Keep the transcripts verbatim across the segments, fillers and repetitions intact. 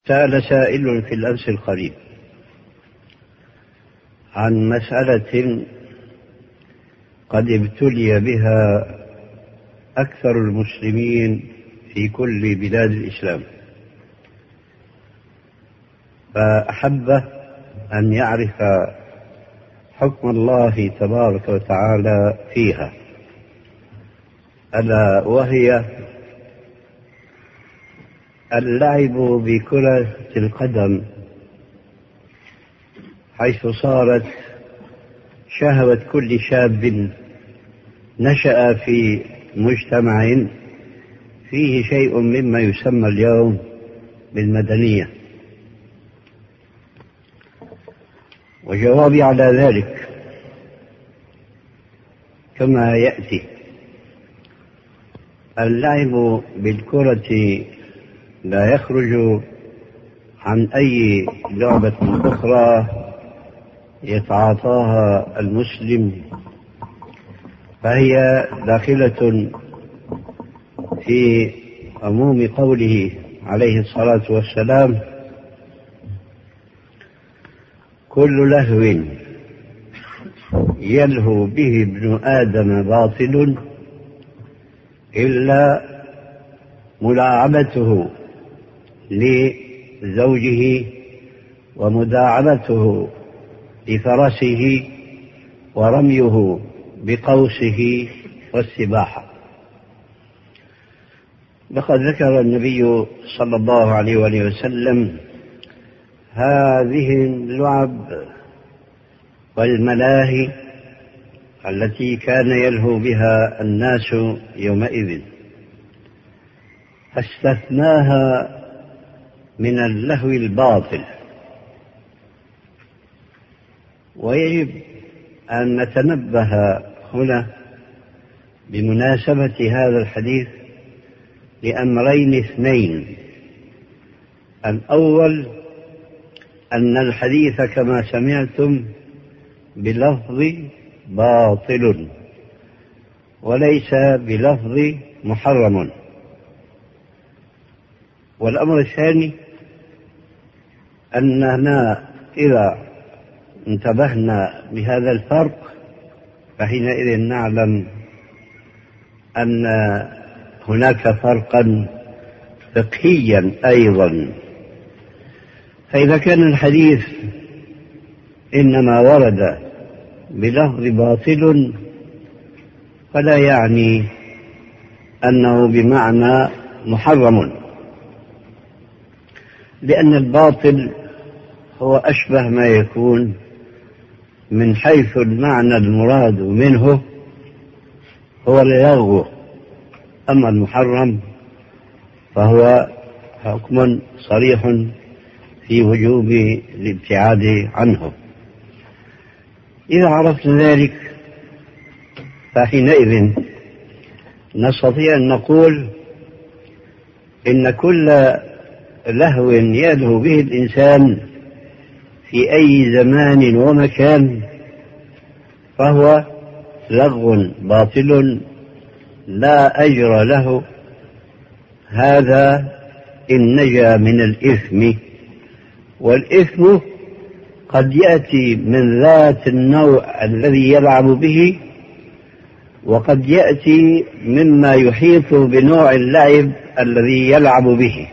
سأل سائل في الأمس القريب عن مسألة قد ابتلي بها أكثر المسلمين في كل بلاد الإسلام، فأحب أن يعرف حكم الله تبارك وتعالى فيها، ألا وهي اللعب بكرة القدم، حيث صارت شهوة كل شاب نشأ في مجتمع فيه شيء مما يسمى اليوم بالمدنية. وجوابي على ذلك كما يأتي: اللعب بالكرة لا يخرج عن أي لعبة أخرى يتعاطاها المسلم، فهي داخلة في عموم قوله عليه الصلاة والسلام: كل لهو يلهو به ابن آدم باطل إلا ملاعبته لزوجه ومداعبته لفرسه ورميه بقوسه والسباحة. لقد ذكر النبي صلى الله عليه وآله وسلم هذه اللعب والملاهي التي كان يلهو بها الناس يومئذ، فاستثناها من اللهو الباطل. ويجب أن نتنبه هنا بمناسبة هذا الحديث لأمرين اثنين: الأول أن الحديث كما سمعتم بلفظ باطل وليس بلفظ محرم. والأمر الثاني أننا إذا انتبهنا بهذا الفرق فحينئذ نعلم أن هناك فرقا فقهيا أيضا. فإذا كان الحديث إنما ورد بلفظ باطل فلا يعني أنه بمعنى محرم، لأن الباطل هو أشبه ما يكون من حيث المعنى المراد منه هو اللغو، أما المحرم فهو حكم صريح في وجوب الابتعاد عنه. إذا عرفنا ذلك فحينئذ نستطيع أن نقول إن كل لهو يلهو به الإنسان في أي زمان ومكان فهو لغو باطل لا أجر له، هذا إن نجا من الإثم. والإثم قد يأتي من ذات النوع الذي يلعب به، وقد يأتي مما يحيط بنوع اللعب الذي يلعب به.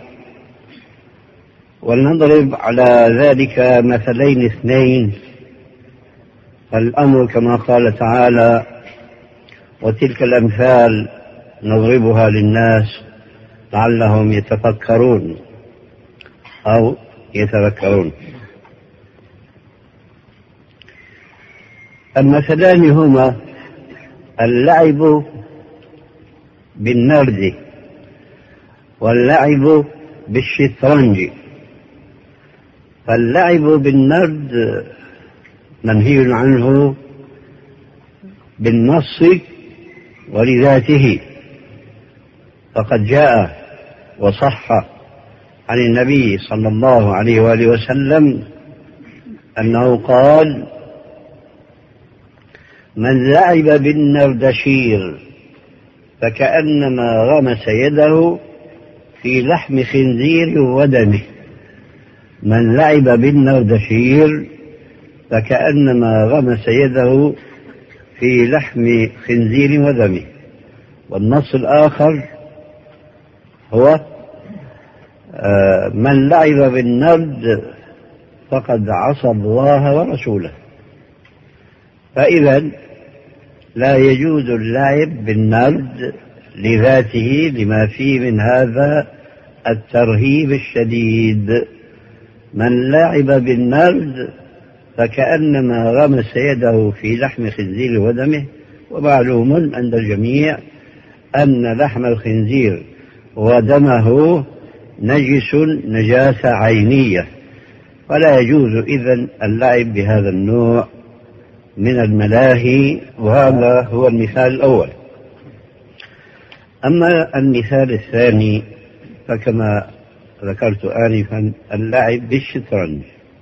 ولنضرب على ذلك مثلين اثنين. الأمر كما قال تعالى: وتلك الأمثال نضربها للناس لعلهم يتفكرون أو يتذكرون. المثلان هما اللعب بالنرد واللعب بالشطرنج. فاللعب بالنرد منهي عنه بالنص ولذاته، فقد جاء وصح عن النبي صلى الله عليه وآله وسلم أنه قال: من لعب بالنردشير فكأنما غمس يده في لحم خنزير ودمه. من لعب بالنردشير فكأنما غمس يده في لحم خنزير ودمه. والنص الآخر هو من لعب بالنرد فقد عصى الله ورسوله. فإذا لا يجوز اللعب بالنرد لذاته لما فيه من هذا الترهيب الشديد. من لعب بالنرد فكأنما غمس يده في لحم خنزير ودمه. ومعلوم عند الجميع أن لحم الخنزير ودمه نجس نجاسة عينية، ولا يجوز إذن اللعب بهذا النوع من الملاهي. وهذا هو المثال الأول. أما المثال الثاني فكما ذكرت آنفا اللعب بالشطرنج.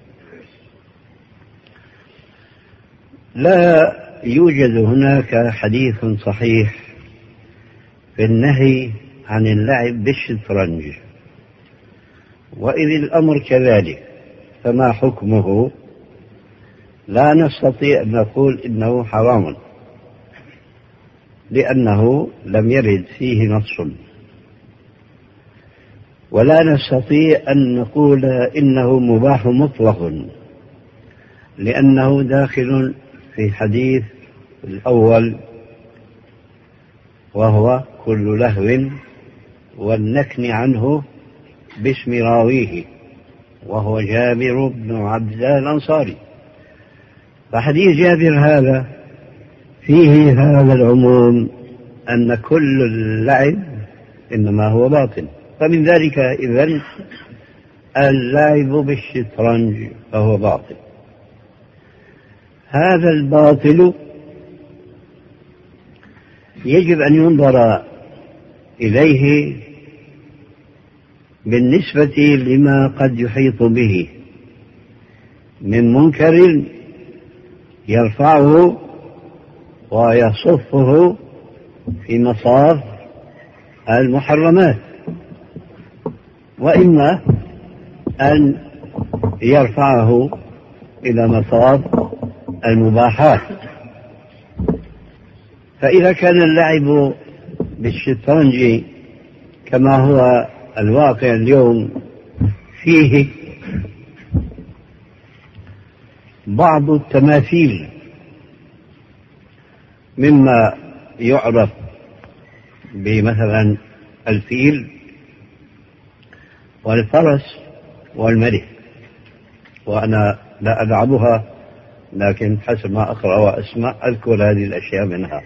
لا يوجد هناك حديث صحيح في النهي عن اللعب بالشطرنج، وإذ الأمر كذلك فما حكمه؟ لا نستطيع أن نقول إنه حرام، لأنه لم يرد فيه نص، ولا نستطيع أن نقول إنه مباح مطلق، لأنه داخل في الحديث الأول وهو كل لهو والنكن عنه باسم راويه، وهو جابر بن عبد الله الأنصاري. فحديث جابر هذا فيه هذا العموم أن كل اللعب إنما هو باطل. فمن ذلك إذن اللعب بالشطرنج فهو باطل. هذا الباطل يجب أن ينظر إليه بالنسبة لما قد يحيط به من منكر يرفعه ويصفه في مصاف المحرمات، وإما أن يرفعه إلى مصاف المباحات. فإذا كان اللعب بالشطرنج كما هو الواقع اليوم فيه بعض التماثيل مما يعرف بمثلا الفيل والفرس والملك، وأنا لا ألعبها لكن حسب ما أقرأ وأسمع أذكر هذه الأشياء منها.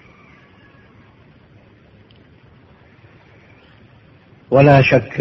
ولا شك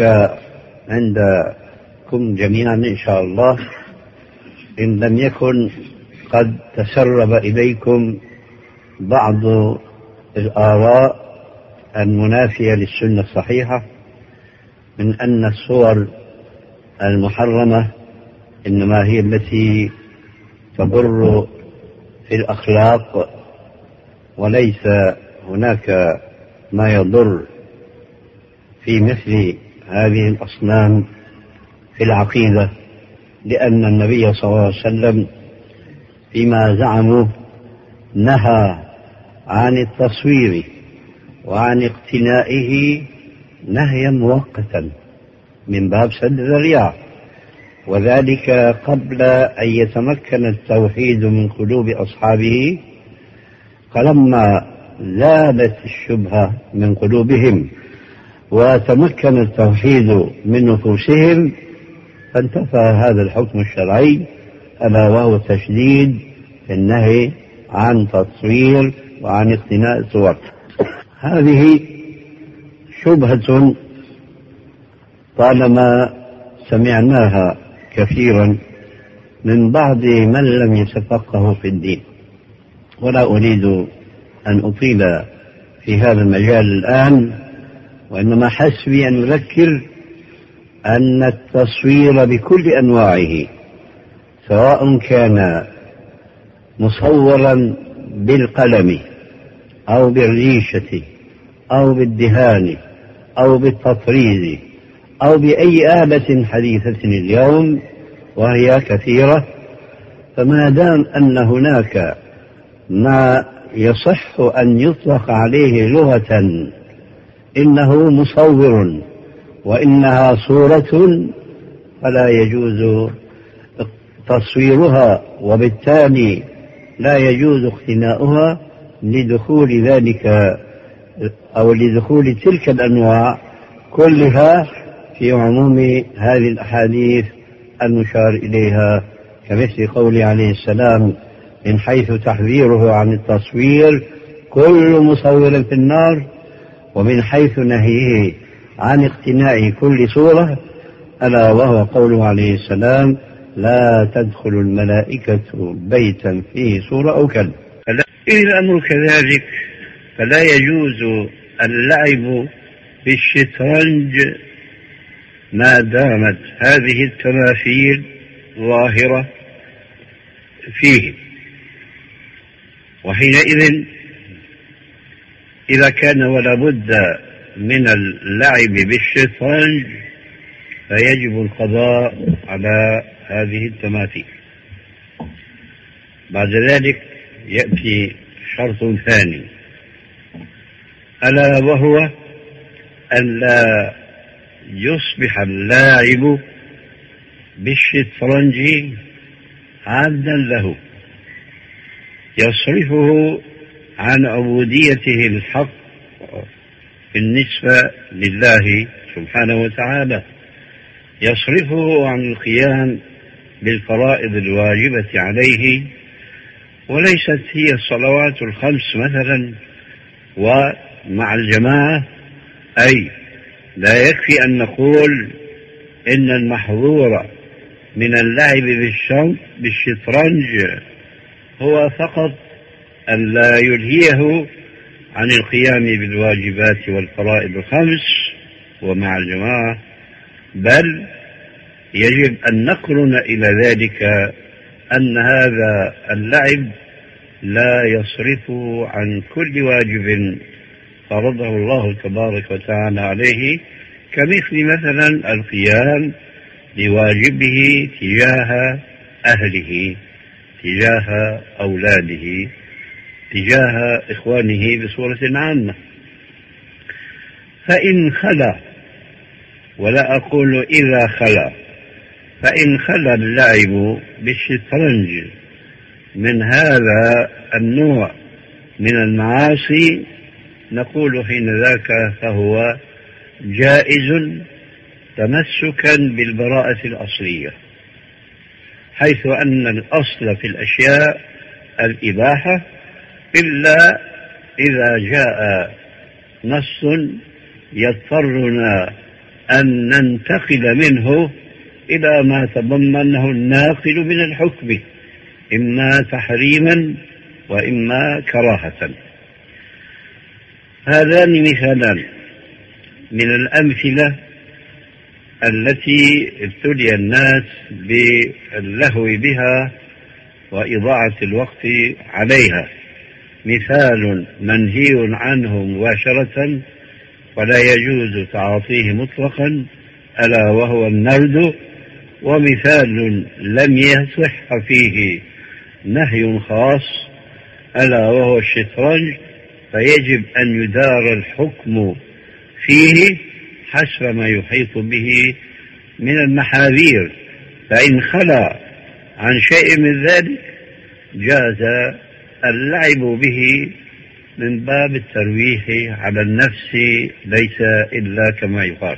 عندكم جميعا إن شاء الله إن لم يكن قد تسرب إليكم بعض الآراء المنافية للسنة الصحيحة من أن الصور المحرمة إنما هي التي تضر في الأخلاق، وليس هناك ما يضر في مثل هذه الأصنام في العقيدة، لأن النبي صلى الله عليه وسلم فيما زعموا نهى عن التصوير وعن اقتنائه نهيا مؤقتا من باب سد الذريعة، وذلك قبل أن يتمكن التوحيد من قلوب أصحابه. فلما زالت الشبهة من قلوبهم وتمكن التوحيد من نفوسهم فانتفى هذا الحكم الشرعي، ألا وهو تشديد في النهي عن تصوير وعن اقتناء الصور. هذه شبهة طالما سمعناها كثيرا من بعض من لم يتفقهوا في الدين، ولا أريد أن أطيل في هذا المجال الآن، وإنما حسبي أن أذكر أن التصوير بكل أنواعه سواء كان مصورا بالقلم أو بالريشة أو بالدهان أو بالتطريز أو بأي آلة حديثة اليوم وهي كثيرة. فما دام أن هناك ما يصح أن يطلق عليه لغة إنه مصور وإنها صورة، فلا يجوز تصويرها، وبالتالي لا يجوز اقتناؤها لدخول ذلك أو لدخول تلك الأنواع كلها في عموم هذه الأحاديث المشار إليها، كمثل قوله عليه السلام من حيث تحذيره عن التصوير كل مصور في النار، ومن حيث نهيه عن اقتناء كل صورة ألا وهو قوله عليه السلام لا تدخل الملائكة بيتا فيه صورة أو كلب. إذا الأمر كذلك فلا يجوز اللعب بالشطرنج ما دامت هذه التماثيل ظاهرة فيه، وحينئذ إذا كان ولا بد من اللعب بالشطرنج فيجب القضاء على هذه التماثيل. بعد ذلك يأتي شرط ثاني، ألا وهو ألا يصبح اللاعب بالشطرنج عبدا له يصرفه عن عبوديته الحق بالنسبة لله سبحانه وتعالى، يصرفه عن القيام بالفرائض الواجبة عليه، وليست هي الصلوات الخمس مثلا ومع الجماعة. أي لا يكفي أن نقول إن المحظور من اللعب بالشطرنج هو فقط أن لا يلهيه عن القيام بالواجبات والفرائض الخمس ومع الجماعة، بل يجب أن نقرن إلى ذلك أن هذا اللعب لا يصرفه عن كل واجب فرضه الله تبارك وتعالى عليه، كمثل مثلا القيام بواجبه تجاه أهله، تجاه أولاده، تجاه إخوانه بصورة عامة. فإن خلا، ولا أقول إذا خلا، فإن خلا اللعب بالشطرنج من هذا النوع من المعاصي نقول حين ذاك فهو جائز تمسكا بالبراءة الأصلية، حيث أن الأصل في الأشياء الإباحة إلا إذا جاء نص يضطرنا أن ننتقل منه إلى ما تضمنه الناقل من الحكم، إما تحريما وإما كراهة. هذان مثالان من الأمثلة التي ابتلي الناس باللهو بها وإضاعة الوقت عليها. مثال منهي عنه مباشرة ولا يجوز تعاطيه مطلقا ألا وهو النرد، ومثال لم يصح فيه نهي خاص ألا وهو الشطرنج، فيجب أن يدار الحكم فيه حسب ما يحيط به من المحاذير، فإن خلا عن شيء من ذلك جاز اللعب به من باب الترويح على النفس ليس إلا كما يقال.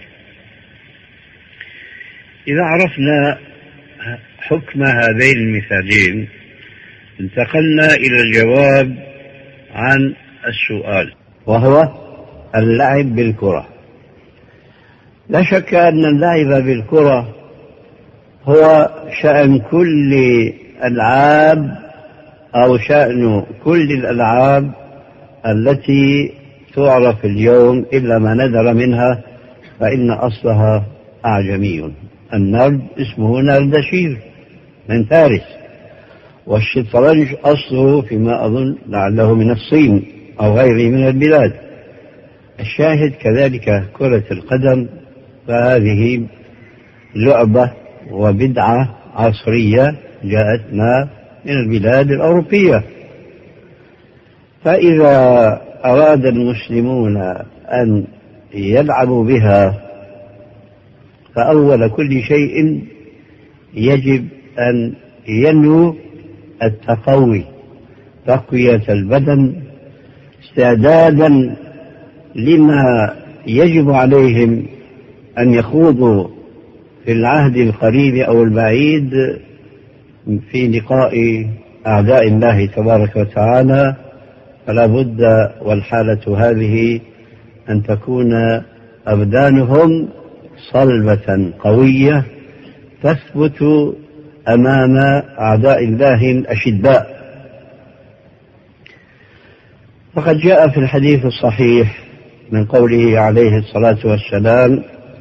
إذا عرفنا حكم هذين المثالين انتقلنا إلى الجواب عن السؤال، وهو اللعب بالكرة. لا شك أن اللعب بالكرة هو شأن كل ألعاب أو شأن كل الألعاب التي تعرف اليوم إلا ما ندر منها، فإن أصلها أعجمي. النرد اسمه نردشير من فارس، والشطرنج أصله فيما أظن لعله من الصين أو غيره من البلاد. الشاهد كذلك كرة القدم، فهذه لعبة وبدعة عصرية جاءتنا من البلاد الأوروبية. فإذا أراد المسلمون أن يلعبوا بها فأول كل شيء يجب أن ينووا التقوي، تقوية البدن استعدادا لما يجب عليهم أن يخوضوا في العهد القريب أو البعيد في لقاء أعداء الله تبارك وتعالى. فلا بد والحالة هذه أن تكون أبدانهم صلبة قوية تثبت أمام أعداء الله الأشداء. فقد جاء في الحديث الصحيح من قوله عليه الصلاة والسلام: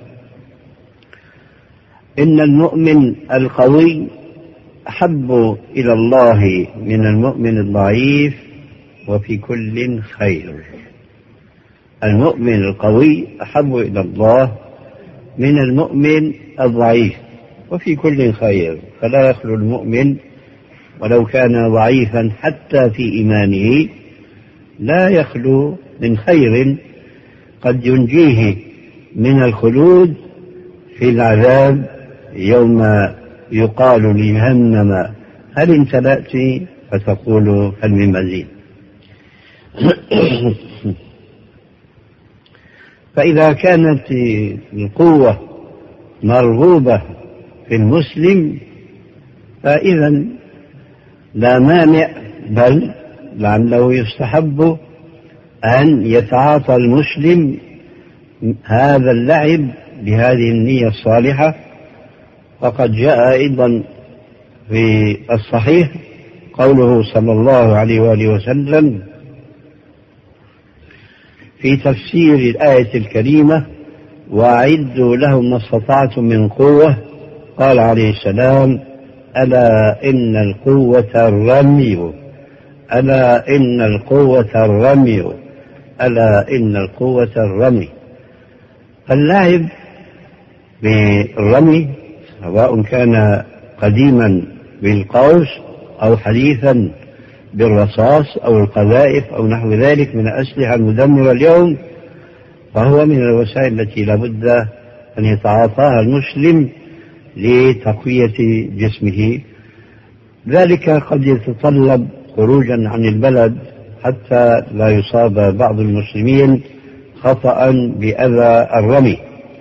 إن المؤمن القوي أحب إلى الله من المؤمن الضعيف وفي كل خير. المؤمن القوي أحب إلى الله من المؤمن الضعيف وفي كل خير. فلا يخلو المؤمن ولو كان ضعيفا حتى في إيمانه لا يخلو من خير قد ينجيه من الخلود في العذاب يوم يقال لجهنم هل امتلأت فتقول هل من مزيد. فإذا كانت القوة مرغوبة في المسلم فإذا لا مانع، بل لعله يستحب أن يتعاطى المسلم هذا اللعب بهذه النية الصالحة. وقد جاء أيضا في الصحيح قوله صلى الله عليه وآله وسلم في تفسير الآية الكريمة: وأعدوا لهم ما استطعتم من قوة. قال عليه السلام: ألا إن القوة الرمي، ألا إن القوة الرمي، ألا إن القوة الرمي. اللعب بالرمي سواء كان قديما بالقوس أو حديثا بالرصاص أو القذائف أو نحو ذلك من الأسلحة المدمرة اليوم، فهو من الوسائل التي لا بد أن يتعاطاها المسلم لتقوية جسمه. ذلك قد يتطلب خروجا عن البلد حتى لا يصاب بعض المسلمين خطأ بأذى الرمي.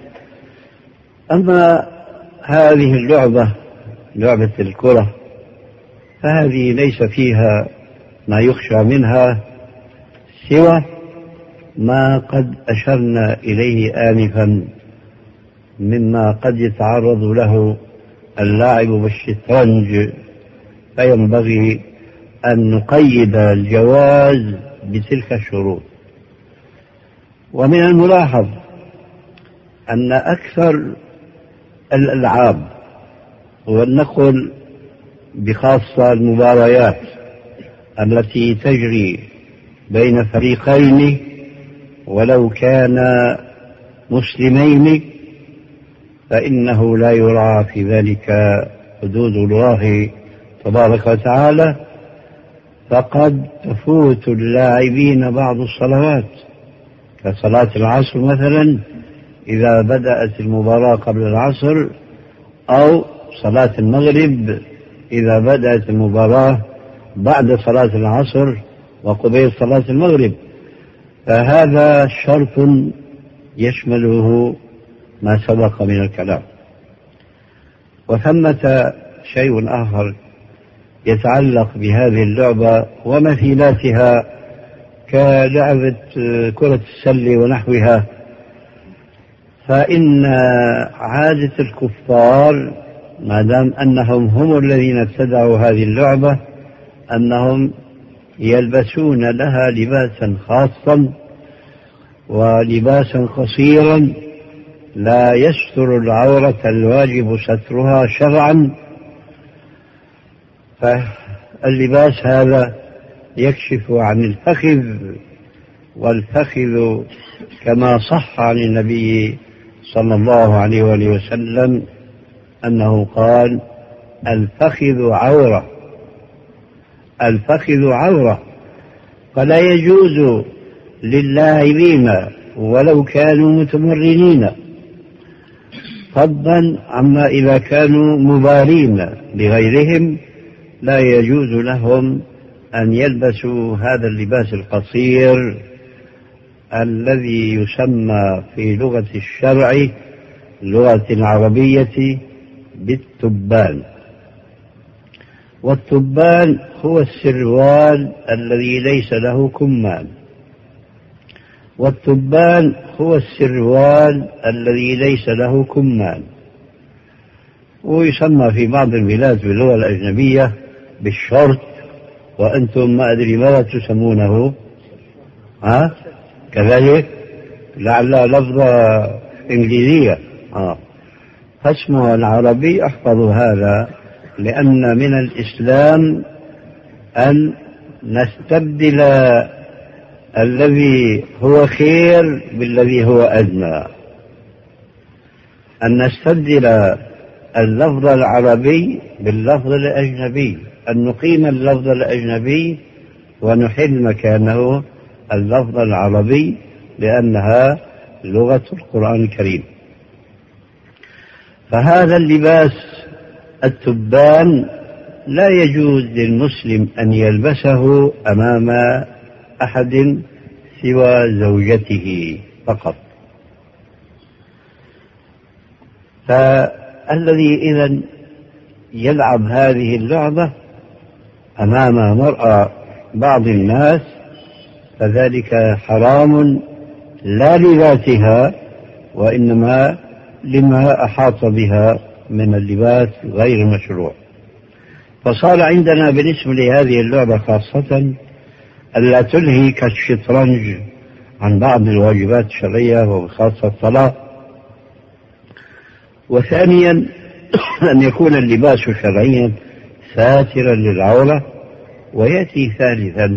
أما هذه اللعبة، لعبة الكرة، فهذه ليس فيها ما يخشى منها سوى ما قد أشرنا إليه آنفا مما قد يتعرض له اللاعب بالشطرنج، فينبغي أن نقيد الجواز بتلك الشروط. ومن الملاحظ أن أكثر الألعاب، ولنقل بخاصة المباريات التي تجري بين فريقين ولو كانا مسلمين، فإنه لا يراعى في ذلك حدود الله تبارك وتعالى، فقد تفوت اللاعبين بعض الصلوات كصلاة العصر مثلا إذا بدأت المباراة قبل العصر، أو صلاة المغرب إذا بدأت المباراة بعد صلاة العصر وقبيل صلاة المغرب. فهذا شرط يشمله ما سبق من الكلام. وثمة شيء آخر يتعلق بهذه اللعبة ومثيلاتها كلعبة كرة السلة ونحوها، فإن عادة الكفار ما دام أنهم هم الذين ابتدعوا هذه اللعبة أنهم يلبسون لها لباسا خاصا ولباسا قصيرا لا يستر العورة الواجب سترها شرعا. فاللباس هذا يكشف عن الفخذ، والفخذ كما صح عن النبي صلى الله عليه وآله وسلم أنه قال: الفخذ عورة، الفخذ عورة، فلا يجوز للاعبين ولو كانوا متمرنين، فضلا عما إذا كانوا مبارين لغيرهم لا يجوز لهم أن يلبسوا هذا اللباس القصير الذي يسمى في لغة الشرع اللغة العربية بالتبان. والتبان هو السروال الذي ليس له كمام، والتبان هو السروال الذي ليس له كمام، ويسمى في بعض البلاد باللغة الأجنبية بالشورت، وأنتم ما أدري ماذا تسمونه، ها كذلك لعل لفظة إنجليزية، آه. فاسمه العربي احفظ هذا، لأن من الإسلام أن نستبدل الذي هو خير بالذي هو أدنى، أن نستبدل اللفظ العربي باللفظ الأجنبي، أن نقيم اللفظ الأجنبي ونحل مكانه اللفظ العربي، لأنها لغة القرآن الكريم. فهذا اللباس التبان لا يجوز للمسلم أن يلبسه أمام أحد سوى زوجته فقط. فالذي إذن يلعب هذه اللعبة أمام مرأة بعض الناس فذلك حرام، لا لذاتها وإنما لما أحاط بها من اللباس غير مشروع. فصار عندنا بالنسبة لهذه اللعبة خاصة ألا تلهي كالشطرنج عن بعض الواجبات الشرعية وخاصة الصلاة. وثانيا أن يكون اللباس شرعيا ساترا للعورة. ويأتي ثالثا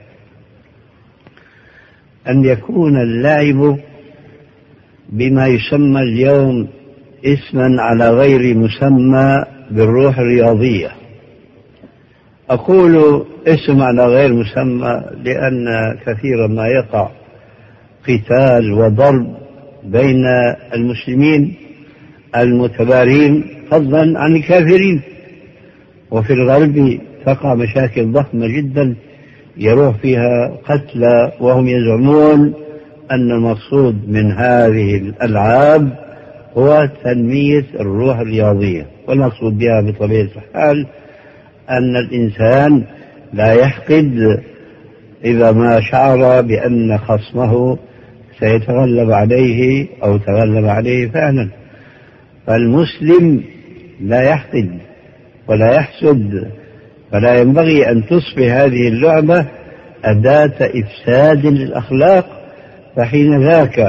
أن يكون اللعب بما يسمى اليوم اسما على غير مسمى بالروح الرياضية. أقول اسم على غير مسمى لأن كثيرا ما يقع قتال وضرب بين المسلمين المتبارين فضلا عن الكافرين، وفي الغرب تقع مشاكل ضخمة جدا يروح فيها قتلى وهم يزعمون أن المقصود من هذه الألعاب هو تنمية الروح الرياضية، والمقصود بها بطبيعة الحال أن الإنسان لا يحقد إذا ما شعر بأن خصمه سيتغلب عليه أو تغلب عليه فعلا. فالمسلم لا يحقد ولا يحسد، فلا ينبغي أن تصبح هذه اللعبة أداة إفساد للأخلاق. فحين ذاك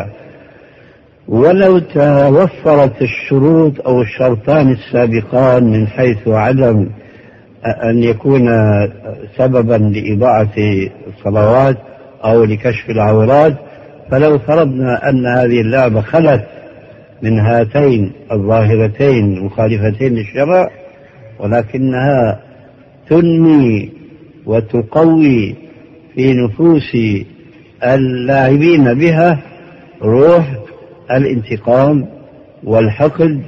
ولو توفرت الشروط أو الشرطان السابقان من حيث عدم أن يكون سببا لإضاعة الصلوات أو لكشف العورات، فلو فرضنا أن هذه اللعبة خلت من هاتين الظاهرتين المخالفتين للشرع، ولكنها تنمي وتقوي في نفوس اللاعبين بها روح الانتقام والحقد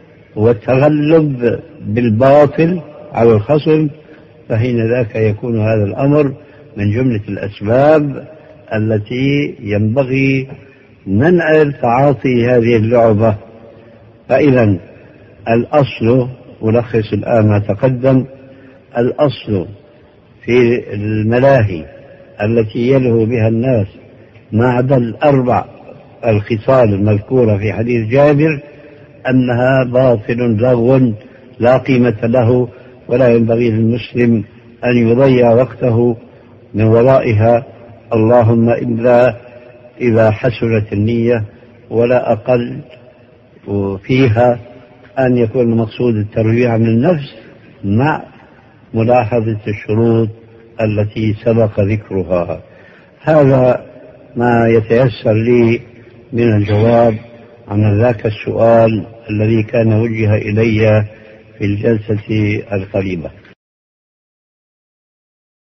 والتغلب بالباطل على الخصم، فحين ذاك يكون هذا الأمر من جملة الأسباب التي ينبغي منع تعاطي هذه اللعبة. فإذا الأصل، ألخص الآن ما تقدم، الأصل في الملاهي التي يلهو بها الناس ما عدا الأربع الخصال المذكورة في حديث جابر أنها باطل لغو لا قيمة له، ولا ينبغي للمسلم أن يضيع وقته من ورائها، اللهم إلا إذا حسنت النية، ولا أقل فيها أن يكون المقصود الترويع عن النفس مع ملاحظة الشروط التي سبق ذكرها. هذا ما يتيسر لي من الجواب عن ذاك السؤال الذي كان وجه إلي في الجلسة القريبة.